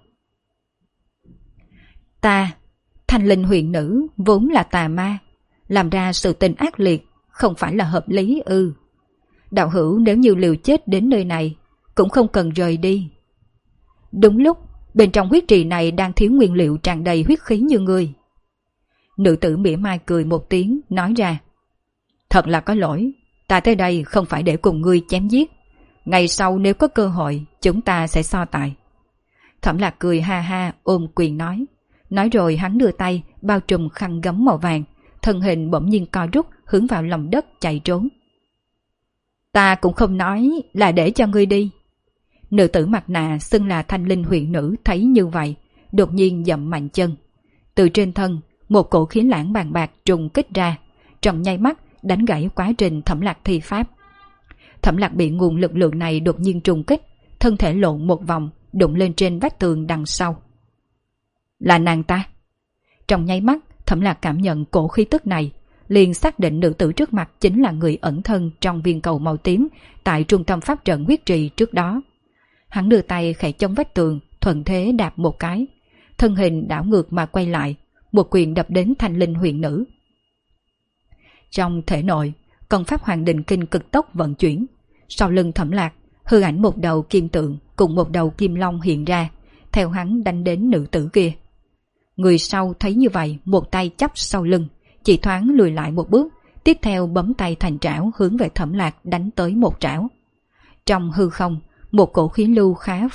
Ta, Thanh Linh Huyền Nữ vốn là tà ma, làm ra sự tình ác liệt, không phải là hợp lý ư? Đạo hữu nếu như liều chết đến nơi này, cũng không cần rời đi. Đúng lúc, bên trong huyết trì này đang thiếu nguyên liệu tràn đầy huyết khí như ngươi. Nữ tử mỉa mai cười một tiếng, nói ra. Thật là có lỗi, ta tới đây không phải để cùng ngươi chém giết. Ngày sau nếu có cơ hội, chúng ta sẽ so tài. Thẩm Lạc cười ha ha, ôm quyền nói. Nói rồi hắn đưa tay, bao trùm khăn gấm màu vàng, thân hình bỗng nhiên co rút, hướng vào lòng đất chạy trốn. Ta cũng không nói là để cho ngươi đi. Nữ tử mặt nạ xưng là Thanh Linh Huyền Nữ thấy như vậy, đột nhiên dậm mạnh chân. Từ trên thân, một cổ khí lãng bàn bạc trùng kích ra, trong nháy mắt đánh gãy quá trình Thẩm Lạc thi pháp. Thẩm Lạc bị nguồn lực lượng này đột nhiên trùng kích, thân thể lộn một vòng, đụng lên trên vách tường đằng sau. Là nàng ta. Trong nháy mắt, Thẩm Lạc cảm nhận cổ khí tức này, liền xác định nữ tử trước mặt chính là người ẩn thân trong viên cầu màu tím tại trung tâm pháp trận huyết trì trước đó. Hắn đưa tay khẽ chống vách tường, thuận thế đạp một cái, thân hình đảo ngược mà quay lại, một quyền đập đến Thanh Linh Huyền Nữ. Trong thể nội, công pháp Hoàng Đình Kinh cực tốc vận chuyển, sau lưng Thẩm Lạc, hư ảnh một đầu kim tượng cùng một đầu kim long hiện ra, theo hắn đánh đến nữ tử kia. Người sau thấy như vậy, một tay chắp sau lưng, chỉ thoáng lùi lại một bước, tiếp theo bấm tay thành trảo hướng về Thẩm Lạc đánh tới một trảo. Trong hư không, một cổ khí lưu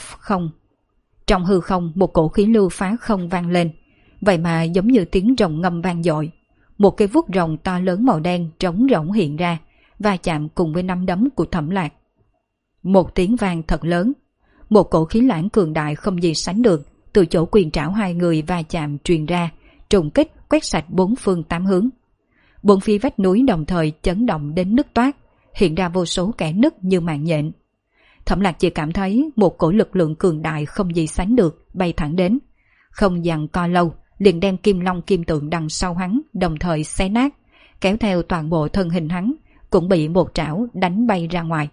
phá không vang lên, vậy mà giống như tiếng rồng ngâm vang dội. Một cái vuốt rồng to lớn màu đen trống rỗng hiện ra, va chạm cùng với nắm đấm của Thẩm Lạc. Một tiếng vang thật lớn, một cổ khí lãng cường đại không gì sánh được từ chỗ quyền trảo hai người va chạm truyền ra, trùng kích quét sạch bốn phương tám hướng. Bốn phía vách núi đồng thời chấn động đến nứt toát, hiện ra vô số kẽ nứt như mạng nhện. Thẩm Lạc chỉ cảm thấy một cổ lực lượng cường đại không gì sánh được bay thẳng đến, không dằn co lâu liền đem kim long kim tượng đằng sau hắn đồng thời xé nát, kéo theo toàn bộ thân hình hắn cũng bị một trảo đánh bay ra ngoài.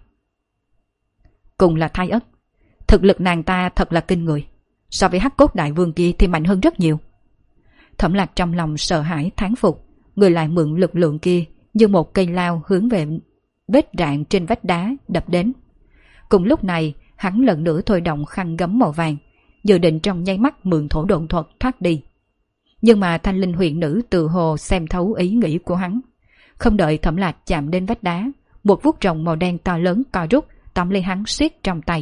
Cùng là Thái Ất, thực lực nàng ta thật là kinh người, so với Hắc Cốt Đại Vương kia thì mạnh hơn rất nhiều. Thẩm Lạc trong lòng sợ hãi thán phục, người lại mượn lực lượng kia như một cây lao hướng về vết rạn trên vách đá đập đến. Cùng lúc này hắn lần nữa thôi động khăn gấm màu vàng, dự định trong nháy mắt mượn thổ độn thuật thoát đi. Nhưng mà Thanh Linh huyền nữ tự hồ xem thấu ý nghĩ của hắn, không đợi Thẩm Lạc chạm đến vách đá, một vuốt rồng màu đen to lớn co rút tóm lấy hắn siết trong tay.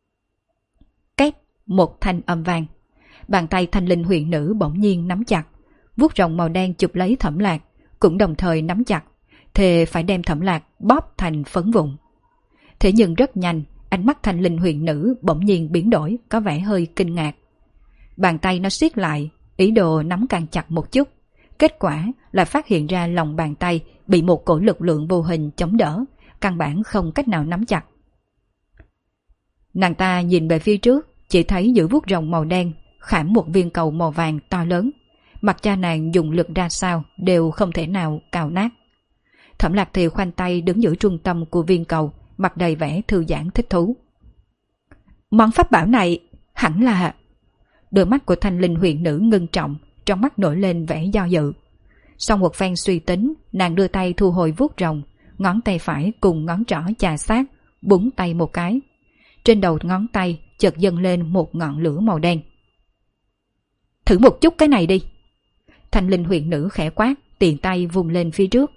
Két một thanh âm vang, bàn tay Thanh Linh huyền nữ bỗng nhiên nắm chặt, vuốt rồng màu đen chụp lấy Thẩm Lạc, cũng đồng thời nắm chặt, thề phải đem Thẩm Lạc bóp thành phấn vụn. Thế nhưng rất nhanh, ánh mắt Thanh Linh huyền nữ bỗng nhiên biến đổi, có vẻ hơi kinh ngạc. Bàn tay nó siết lại, ý đồ nắm càng chặt một chút, kết quả là phát hiện ra lòng bàn tay bị một cổ lực lượng vô hình chống đỡ, căn bản không cách nào nắm chặt. Nàng ta nhìn về phía trước, chỉ thấy giữa vuốt rồng màu đen khảm một viên cầu màu vàng to lớn, mặc cho nàng dùng lực ra sao đều không thể nào cào nát. Thẩm Lạc thì khoanh tay đứng giữa trung tâm của viên cầu, mặt đầy vẻ thư giãn thích thú. Món pháp bảo này hẳn là... Đôi mắt của Thanh Linh huyền nữ ngưng trọng, trong mắt nổi lên vẻ do dự. Sau một phen suy tính, nàng đưa tay thu hồi vuốt rồng, ngón tay phải cùng ngón trỏ chà sát, búng tay một cái. Trên đầu ngón tay chợt dâng lên một ngọn lửa màu đen. Thử một chút cái này đi. Thanh Linh huyền nữ khẽ quát, tiền tay vung lên phía trước.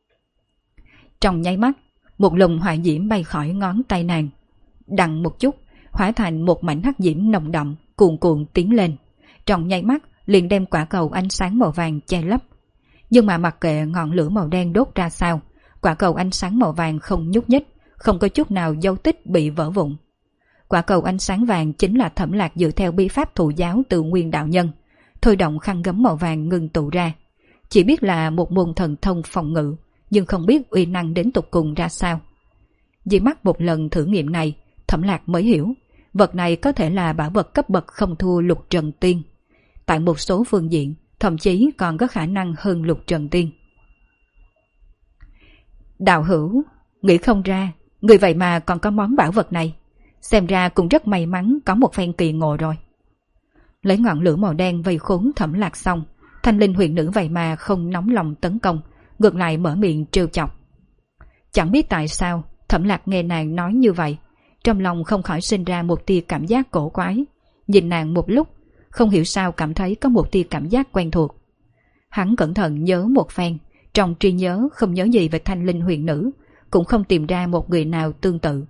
Trong nháy mắt, một luồng hỏa diễm bay khỏi ngón tay nàng, đằng một chút hóa thành một mảnh hắc diễm nồng đậm cuồn cuộn tiến lên, trong nháy mắt liền đem quả cầu ánh sáng màu vàng che lấp. Nhưng mà mặc kệ ngọn lửa màu đen đốt ra sao, quả cầu ánh sáng màu vàng không nhúc nhích, không có chút nào dấu tích bị vỡ vụn. Quả cầu ánh sáng vàng chính là Thẩm Lạc dựa theo bí pháp thụ giáo từ Nguyên đạo nhân, thôi động khăn gấm màu vàng ngưng tụ ra. Chỉ biết là một môn thần thông phòng ngự, nhưng không biết uy năng đến tục cùng ra sao. Chỉ mắc một lần thử nghiệm này, Thẩm Lạc mới hiểu, vật này có thể là bảo vật cấp bậc không thua Lục Trần Tiên. Tại một số phương diện, thậm chí còn có khả năng hơn Lục Trần Tiên. Đạo hữu, nghĩ không ra, người vậy mà còn có món bảo vật này. Xem ra cũng rất may mắn có một phen kỳ ngộ rồi. Lấy ngọn lửa màu đen vây khốn Thẩm Lạc xong, Thanh Linh huyền nữ vậy mà không nóng lòng tấn công, ngược lại mở miệng trêu chọc. Chẳng biết tại sao Thẩm Lạc nghe nàng nói như vậy, trong lòng không khỏi sinh ra một tia cảm giác cổ quái. Nhìn nàng một lúc, không hiểu sao cảm thấy có một tia cảm giác quen thuộc. Hắn cẩn thận nhớ một phen, trong trí nhớ không nhớ gì về Thanh Linh huyền nữ, cũng không tìm ra một người nào tương tự.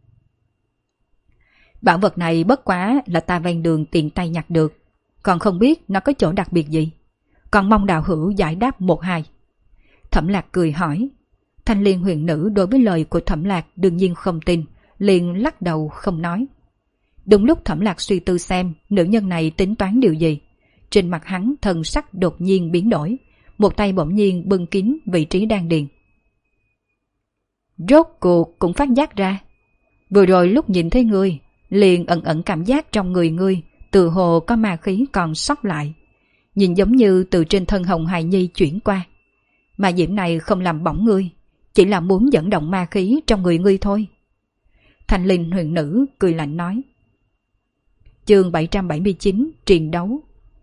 Bảo vật này bất quá là ta ven đường tiện tay nhặt được, còn không biết nó có chỗ đặc biệt gì, còn mong đạo hữu giải đáp một hai. Thẩm Lạc cười hỏi. Thanh Liên huyền nữ đối với lời của Thẩm Lạc đương nhiên không tin, liền lắc đầu không nói. Đúng lúc Thẩm Lạc suy tư xem nữ nhân này tính toán điều gì, trên mặt hắn thần sắc đột nhiên biến đổi, một tay bỗng nhiên bưng kín vị trí đan điền. Rốt cuộc cũng phát giác ra, vừa rồi lúc nhìn thấy ngươi, liền ẩn ẩn cảm giác trong người ngươi tự hồ có ma khí còn sót lại, nhìn giống như từ trên thân Hồng Hài Nhi chuyển qua. Mà diễm này không làm bỏng ngươi, chỉ là muốn dẫn động ma khí trong người ngươi thôi. Thanh Linh huyền nữ cười lạnh nói. Chương 779 Triền đấu.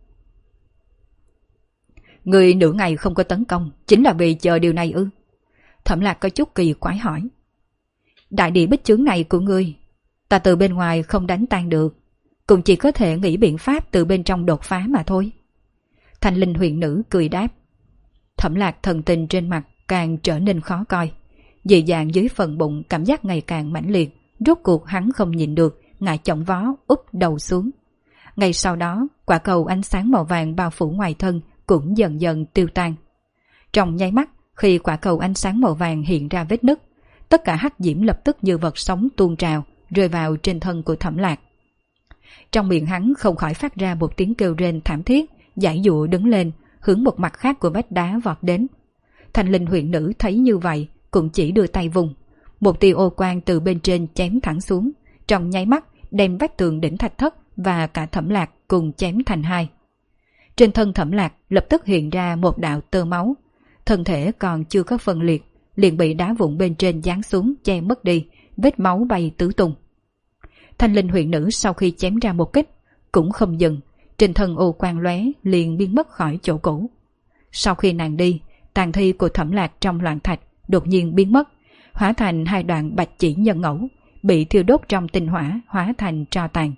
Ngươi nửa ngày không có tấn công, chính là vì chờ điều này ư? Thẩm Lạc có chút kỳ quái hỏi. Đại địa bích chướng này của ngươi, ta từ bên ngoài không đánh tan được, cũng chỉ có thể nghĩ biện pháp từ bên trong đột phá mà thôi. Thanh Linh huyền nữ cười đáp. Thẩm Lạc thần tình trên mặt càng trở nên khó coi, dị dạng dưới phần bụng cảm giác ngày càng mãnh liệt, rốt cuộc hắn không nhìn được, ngã chỏng vó úp đầu xuống. Ngay sau đó, quả cầu ánh sáng màu vàng bao phủ ngoài thân cũng dần dần tiêu tan. Trong nháy mắt, khi quả cầu ánh sáng màu vàng hiện ra vết nứt, tất cả hắc diễm lập tức như vật sống tuôn trào, rơi vào trên thân của Thẩm Lạc. Trong miệng hắn không khỏi phát ra một tiếng kêu rên thảm thiết, giãy giụa đứng lên, hướng một mặt khác của vách đá vọt đến. Thanh linh huyện nữ thấy như vậy, cũng chỉ đưa tay vùng. Một tia ô quang từ bên trên chém thẳng xuống, trong nháy mắt đem vách tường đỉnh thạch thất và cả Thẩm Lạc cùng chém thành hai. Trên thân Thẩm Lạc lập tức hiện ra một đạo tơ máu, thân thể còn chưa có phân liệt, liền bị đá vụn bên trên giáng xuống che mất đi, vết máu bay tứ tung. Thanh linh huyện nữ sau khi chém ra một kích cũng không dừng, trên thân ô quang lóe liền biến mất khỏi chỗ cũ. Sau khi nàng đi, tàn thi của Thẩm Lạc trong loạn thạch đột nhiên biến mất, hóa thành hai đoạn bạch chỉ nhân ngẫu, bị thiêu đốt trong tinh hỏa hóa thành tro tàn.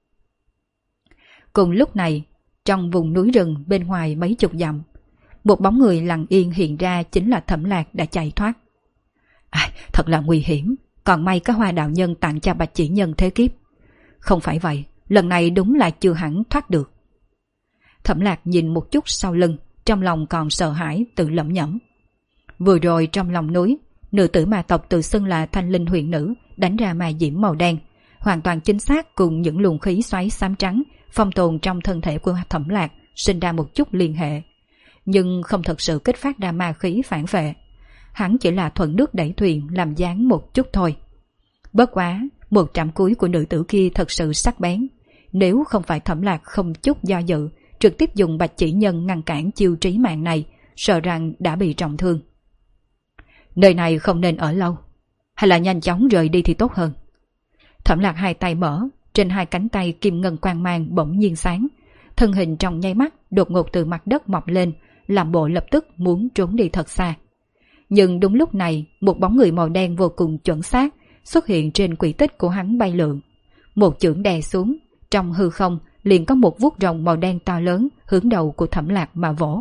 Cùng lúc này, trong vùng núi rừng bên ngoài mấy chục dặm, một bóng người lặng yên hiện ra, chính là Thẩm Lạc đã chạy thoát. Thật là nguy hiểm, còn may có Hoa đạo nhân tặng cho bạch chỉ nhân thế kiếp. Không phải vậy, lần này đúng là chưa hẳn thoát được. Thẩm Lạc nhìn một chút sau lưng, trong lòng còn sợ hãi tự lẩm nhẩm. Vừa rồi trong lòng núi, nữ tử ma tộc tự xưng là Thanh linh huyện nữ đánh ra ma diễm màu đen, hoàn toàn chính xác cùng những luồng khí xoáy xám trắng phong tồn trong thân thể của Thẩm Lạc sinh ra một chút liên hệ, nhưng không thật sự kích phát ra ma khí phản vệ. Hắn chỉ là thuận nước đẩy thuyền làm dáng một chút thôi. Bất quá, một trạm cuối của nữ tử kia thật sự sắc bén, nếu không phải Thẩm Lạc không chút do dự trực tiếp dùng bạch chỉ nhân ngăn cản chiêu trí mạng này, sợ rằng đã bị trọng thương. Nơi này không nên ở lâu, hay là nhanh chóng rời đi thì tốt hơn. Thẩm Lạc hai tay mở, trên hai cánh tay kim ngân quang mang bỗng nhiên sáng, thân hình trong nháy mắt đột ngột từ mặt đất mọc lên, làm bộ lập tức muốn trốn đi thật xa. Nhưng đúng lúc này, một bóng người màu đen vô cùng chuẩn xác xuất hiện trên quỹ tích của hắn bay lượn. Một chưởng đè xuống, trong hư không liền có một vuốt rồng màu đen to lớn hướng đầu của Thẩm Lạc mà vỗ.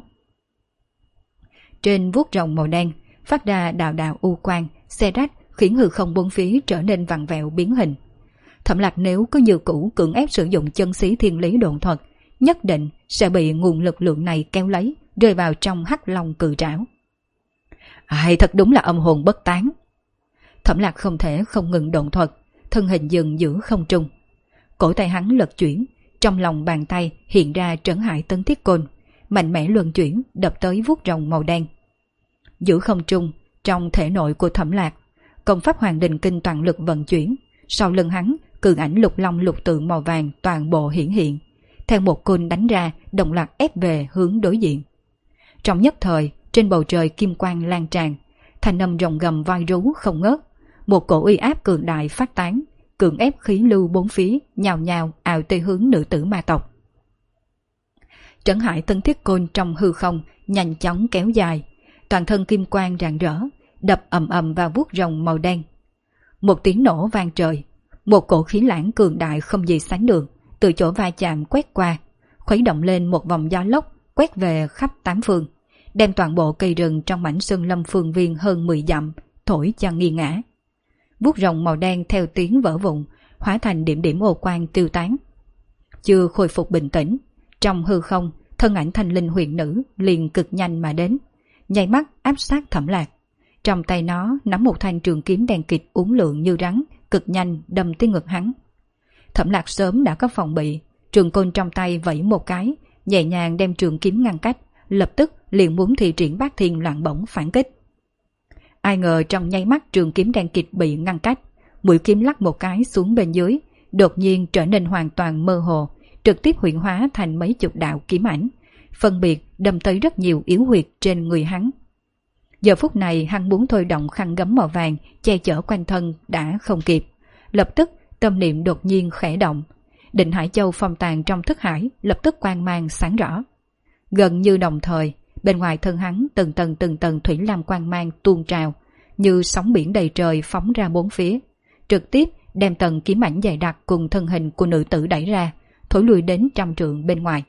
Trên vuốt rồng màu đen phát ra đạo đạo u quang, xe rách khiến hư không bốn phía trở nên vặn vẹo biến hình. Thẩm Lạc nếu có như cũ cưỡng ép sử dụng chân khí thiên lý độn thuật, nhất định sẽ bị nguồn lực lượng này kéo lấy, rơi vào trong hắc long cự trảo. Thật đúng là âm hồn bất tán. Thẩm Lạc không thể không ngừng độn thuật, thân hình dừng giữa không trung. Cổ tay hắn lật chuyển, trong lòng bàn tay hiện ra trấn hải tấn thiết côn, mạnh mẽ luân chuyển đập tới vuốt rồng màu đen. Giữa không trung, trong thể nội của Thẩm Lạc, công pháp Hoàng Đình Kinh toàn lực vận chuyển, sau lưng hắn cự ảnh lục long lục tượng màu vàng toàn bộ hiển hiện, theo một côn đánh ra đồng loạt ép về hướng đối diện. Trong nhất thời, trên bầu trời kim quang lan tràn, thanh âm rồng gầm voi rú không ngớt, một cổ uy áp cường đại phát tán, cưỡng ép khí lưu bốn phía nhào nhào ào tới hướng nữ tử ma tộc. Trấn hải tân thiết côn trong hư không nhanh chóng kéo dài, toàn thân kim quang rạng rỡ, đập ầm ầm vào vuốt rồng màu đen. Một tiếng nổ vang trời, một cổ khí lãng cường đại không gì sánh được từ chỗ va chạm quét qua, khuấy động lên một vòng gió lốc quét về khắp tám phương, đem toàn bộ cây rừng trong mảnh sơn lâm phương viên hơn 10 dặm thổi cho nghiêng ngã. Vuốt rồng màu đen theo tiếng vỡ vụn, hóa thành điểm điểm ô quang tiêu tán. Chưa khôi phục bình tĩnh, trong hư không, thân ảnh thanh linh huyền nữ liền cực nhanh mà đến, nháy mắt áp sát Thẩm Lạc. Trong tay nó nắm một thanh trường kiếm đen kịt uốn lượn như rắn, cực nhanh đâm tới ngực hắn. Thẩm Lạc sớm đã có phòng bị, trường côn trong tay vẫy một cái, nhẹ nhàng đem trường kiếm ngăn cách, lập tức liền muốn thi triển bát thiên loạn bổng phản kích. Ai ngờ trong nháy mắt trường kiếm đen kịt bị ngăn cách, mũi kiếm lắc một cái xuống bên dưới, đột nhiên trở nên hoàn toàn mơ hồ, trực tiếp huyễn hóa thành mấy chục đạo kiếm ảnh, phân biệt đâm tới rất nhiều yếu huyệt trên người hắn. Giờ phút này hắn muốn thôi động khăn gấm màu vàng che chở quanh thân đã không kịp, lập tức tâm niệm đột nhiên khẽ động, Định Hải Châu phong tàn trong thức hải lập tức quang mang sáng rõ. Gần như đồng thời, bên ngoài thân hắn từng tầng thủy lam quang mang tuôn trào, như sóng biển đầy trời phóng ra bốn phía, trực tiếp đem tầng kiếm ảnh dày đặc cùng thân hình của nữ tử đẩy ra, thổi lùi đến trăm trượng bên ngoài.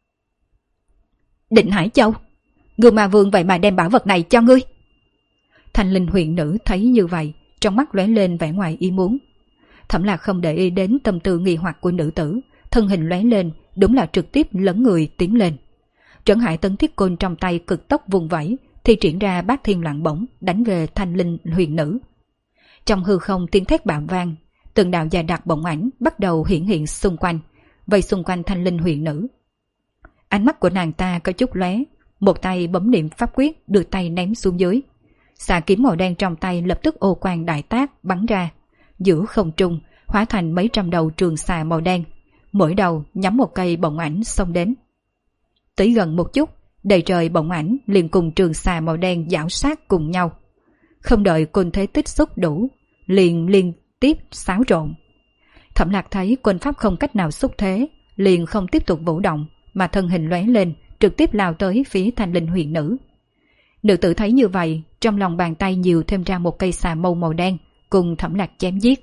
Định Hải Châu, Ngưu Ma Vương vậy mà đem bảo vật này cho ngươi. Thanh linh huyền nữ thấy như vậy, trong mắt lóe lên vẻ ngoài ý muốn. Thẩm Lạc không để ý đến tâm tư nghi hoặc của nữ tử, thân hình lóe lên, đúng là trực tiếp lấn người tiến lên. Trấn hải tấn thiết côn trong tay cực tốc vùng vẫy, thi triển ra bát thiên loạn bổng đánh về thanh linh huyền nữ. Trong hư không tiếng thét bạo vang, từng đạo dài đặc bóng ảnh bắt đầu hiển hiện xung quanh, vây xung quanh thanh linh huyền nữ. Ánh mắt của nàng ta có chút lóe, một tay bấm niệm pháp quyết, đưa tay ném xuống dưới. Xà kiếm màu đen trong tay lập tức ô quang đại tác bắn ra, giữa không trung hóa thành mấy trăm đầu trường xà màu đen, mỗi đầu nhắm một cây bổng ảnh xông đến. Tới gần một chút, đầy trời bổng ảnh liền cùng trường xà màu đen giảo sát cùng nhau. Không đợi côn thế tích xúc đủ, liền liên tiếp xáo trộn. Thẩm Lạc thấy côn pháp không cách nào xúc thế, liền không tiếp tục vũ động, mà thân hình lóe lên, trực tiếp lao tới phía thanh linh huyền nữ. Nữ tử thấy như vậy, trong lòng bàn tay nhiều thêm ra một cây xà mâu màu đen, cùng Thẩm Lạc chém giết.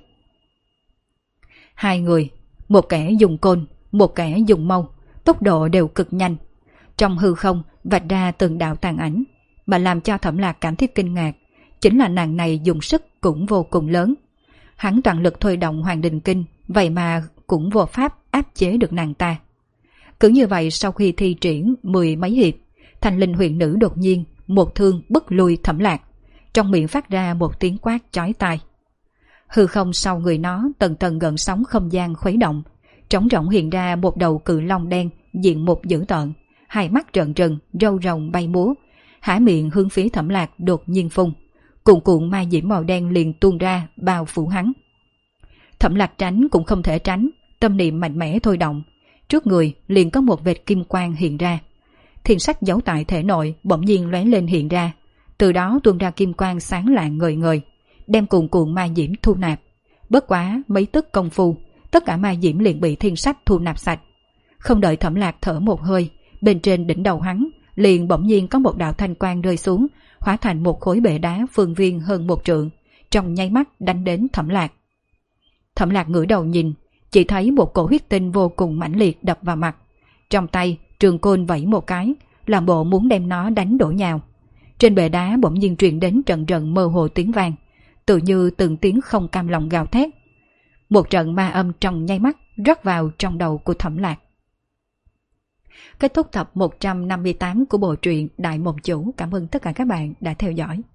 Hai người, một kẻ dùng côn, một kẻ dùng mâu, tốc độ đều cực nhanh. Trong hư không vạch ra từng đạo tàn ảnh, mà làm cho Thẩm Lạc cảm thấy kinh ngạc, chính là nàng này dùng sức cũng vô cùng lớn. Hắn toàn lực thôi động Hoàng Đình Kinh, vậy mà cũng vô pháp áp chế được nàng ta. Cứ như vậy, sau khi thi triển 10 mấy hiệp, thanh linh huyền nữ đột nhiên một thương bức lui Thẩm Lạc, trong miệng phát ra một tiếng quát chói tai. Hư không sau người nó tầng tầng gợn sóng không gian khuấy động, trống rỗng hiện ra một đầu cự long đen diện một dữ tợn, hai mắt trợn trừng, râu rồng bay múa, há miệng hướng phía Thẩm Lạc đột nhiên phun, cuồn cuộn ma diễm màu đen liền tuôn ra bao phủ hắn. Thẩm Lạc tránh cũng không thể tránh, tâm niệm mạnh mẽ thôi động, trước người liền có một vệt kim quang hiện ra. Thiên sách giấu tại thể nội bỗng nhiên lóe lên hiện ra, từ đó tuôn ra kim quang sáng lạng ngời ngời, đem cuồn cuộn ma diễm thu nạp. Bất quá mấy tức công phu, tất cả ma diễm liền bị thiên sách thu nạp sạch. Không đợi Thẩm Lạc thở một hơi, bên trên đỉnh đầu hắn liền bỗng nhiên có một đạo thanh quang rơi xuống, hóa thành một khối bệ đá phương viên hơn 1 trượng, trong nháy mắt đánh đến Thẩm Lạc. Thẩm Lạc ngửa đầu nhìn, chỉ thấy một cổ huyết tinh vô cùng mãnh liệt đập vào mặt. Trong tay trường côn vẫy một cái, làm bộ muốn đem nó đánh đổ nhào. Trên bệ đá bỗng nhiên truyền đến trận trận mơ hồ tiếng vang, tự như từng tiếng không cam lòng gào thét. Một trận ma âm trong nháy mắt rót vào trong đầu của Thẩm Lạc. Kết thúc tập 158 của bộ truyện Đại Mộng Chủ. Cảm ơn tất cả các bạn đã theo dõi.